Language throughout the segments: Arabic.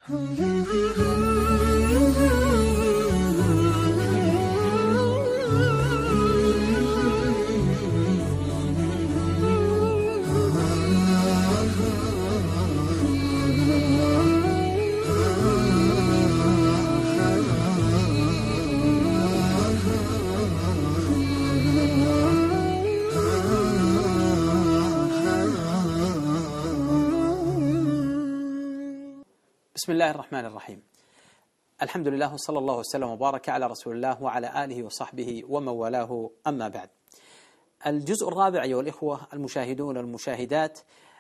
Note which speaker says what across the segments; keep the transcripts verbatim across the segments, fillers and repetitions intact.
Speaker 1: بسم الله الرحمن الرحيم. الحمد لله وصلى الله وسلم وبارك على رسول الله وعلى آله وصحبه ومن والاه، أما بعد. الجزء الرابع أيها الإخوة المشاهدون والمشاهدات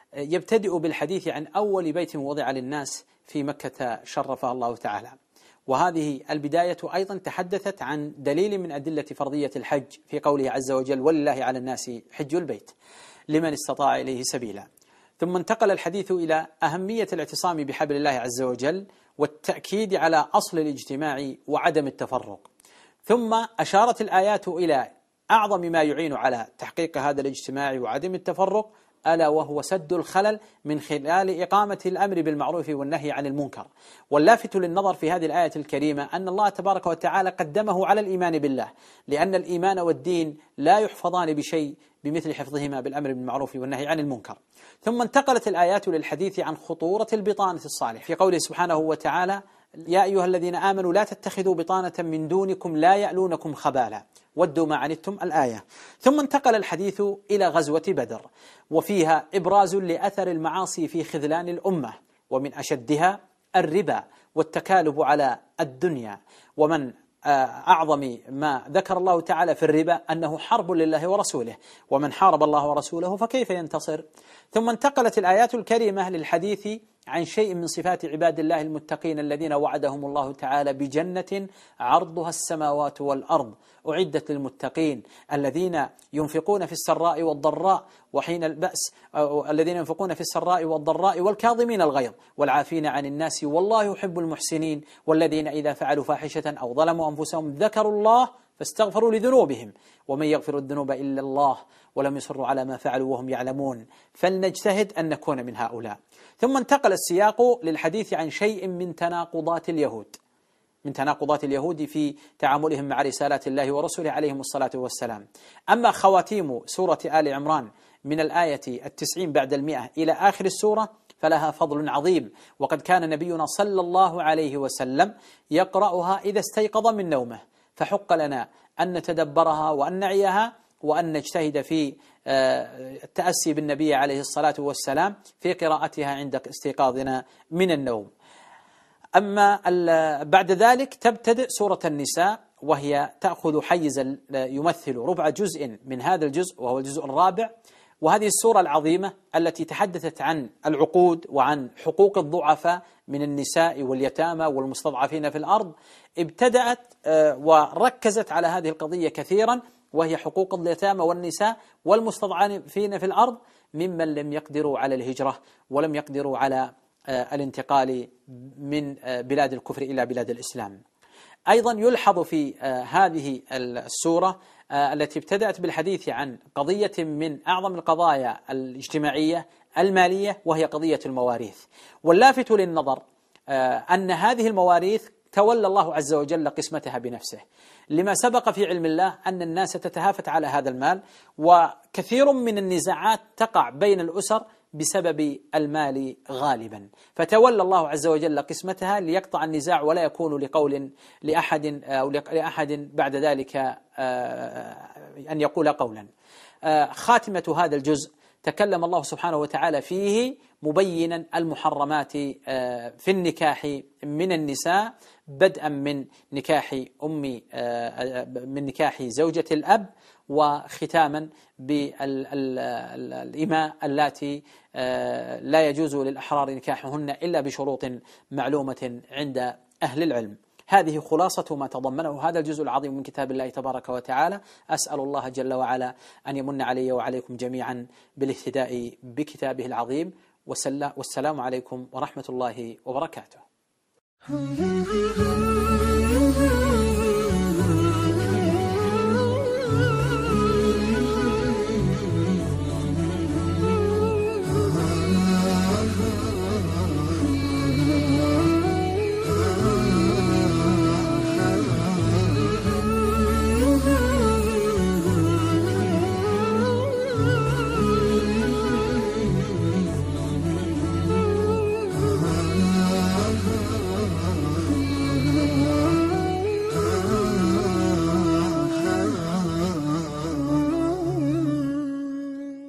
Speaker 1: يبتدئ بالحديث عن أول بيت وضع للناس في مكة شرفها الله تعالى، وهذه البداية أيضا تحدثت عن دليل من أدلة فرضية الحج في قوله عز وجل: ولله على الناس حج البيت لمن استطاع إليه سبيلا. ثم انتقل الحديث إلى أهمية الاعتصام بحبل الله عز وجل والتأكيد على أصل الاجتماع وعدم التفرق. ثم أشارت الآيات إلى أعظم ما يعين على تحقيق هذا الاجتماع وعدم التفرق، ألا وهو سد الخلل من خلال إقامة الأمر بالمعروف والنهي عن المنكر. واللافت للنظر في هذه الآية الكريمة أن الله تبارك وتعالى قدمه على الإيمان بالله، لأن الإيمان والدين لا يحفظان بشيء بمثل حفظهما بالأمر بالمعروف والنهي عن المنكر. ثم انتقلت الآيات للحديث عن خطورة البطانة الصالح في قوله سبحانه وتعالى: يا أيها الذين آمنوا لا تتخذوا بطانة من دونكم لا يألونكم خبالا ودوا ما عنتم، الآية. ثم انتقل الحديث إلى غزوة بدر، وفيها إبراز لأثر المعاصي في خذلان الأمة، ومن أشدها الربا والتكالب على الدنيا. ومن أعظم ما ذكر الله تعالى في الربا أنه حرب لله ورسوله، ومن حارب الله ورسوله فكيف ينتصر؟ ثم انتقلت الآيات الكريمة للحديث عن شيء من صفات عباد الله المتقين الذين وعدهم الله تعالى بجنة عرضها السماوات والأرض أعدت للمتقين الذين ينفقون في السراء والضراء وحين البأس، الذين ينفقون في السراء والضراء والكاظمين الغيظ والعافين عن الناس والله يحب المحسنين، والذين إذا فعلوا فاحشة أو ظلموا أنفسهم ذكروا الله فاستغفروا لذنوبهم ومن يغفر الذنوب إلا الله ولم يصروا على ما فعلوا وهم يعلمون، فلنجتهد أن نكون من هؤلاء. ثم انتقل السياق للحديث عن شيء من تناقضات اليهود من تناقضات اليهود في تعاملهم مع رسالات الله ورسوله عليهم الصلاة والسلام. أما خواتيم سورة آل عمران من الآية التسعين بعد المئة إلى آخر السورة فلها فضل عظيم، وقد كان نبينا صلى الله عليه وسلم يقرأها إذا استيقظ من نومه، فحق لنا أن نتدبرها وأن نعيها وأن نجتهد في التأسي بالنبي عليه الصلاة والسلام في قراءتها عند استيقاظنا من النوم. أما بعد ذلك تبتدئ سورة النساء، وهي تأخذ حيزا يمثل ربع جزء من هذا الجزء وهو الجزء الرابع. وهذه السورة العظيمة التي تحدثت عن العقود وعن حقوق الضعفاء من النساء واليتامى والمستضعفين في الأرض ابتدأت وركزت على هذه القضية كثيرا، وهي حقوق اليتامى والنساء والمستضعفين في الأرض ممن لم يقدروا على الهجرة ولم يقدروا على الانتقال من بلاد الكفر إلى بلاد الإسلام. أيضا يلحظ في هذه السورة التي ابتدأت بالحديث عن قضية من أعظم القضايا الاجتماعية المالية، وهي قضية المواريث. واللافت للنظر أن هذه المواريث تولى الله عز وجل قسمتها بنفسه، لما سبق في علم الله أن الناس تتهافت على هذا المال، وكثير من النزاعات تقع بين الأسر بسبب المال غالبا، فتولى الله عز وجل قسمتها ليقطع النزاع ولا يكون لقول لأحد أو لأحد بعد ذلك أن يقول قولا. خاتمة هذا الجزء تكلم الله سبحانه وتعالى فيه مبينا المحرمات في النكاح من النساء، بدءا من نكاح أم من نكاح زوجة الأب، وختاما بالإماء اللاتي لا يجوز للأحرار نكاحهن إلا بشروط معلومة عند أهل العلم. هذه خلاصة ما تضمنه هذا الجزء العظيم من كتاب الله تبارك وتعالى. أسأل الله جل وعلا أن يمن علي وعليكم جميعا بالاهتداء بكتابه العظيم، والسلام عليكم ورحمة الله وبركاته.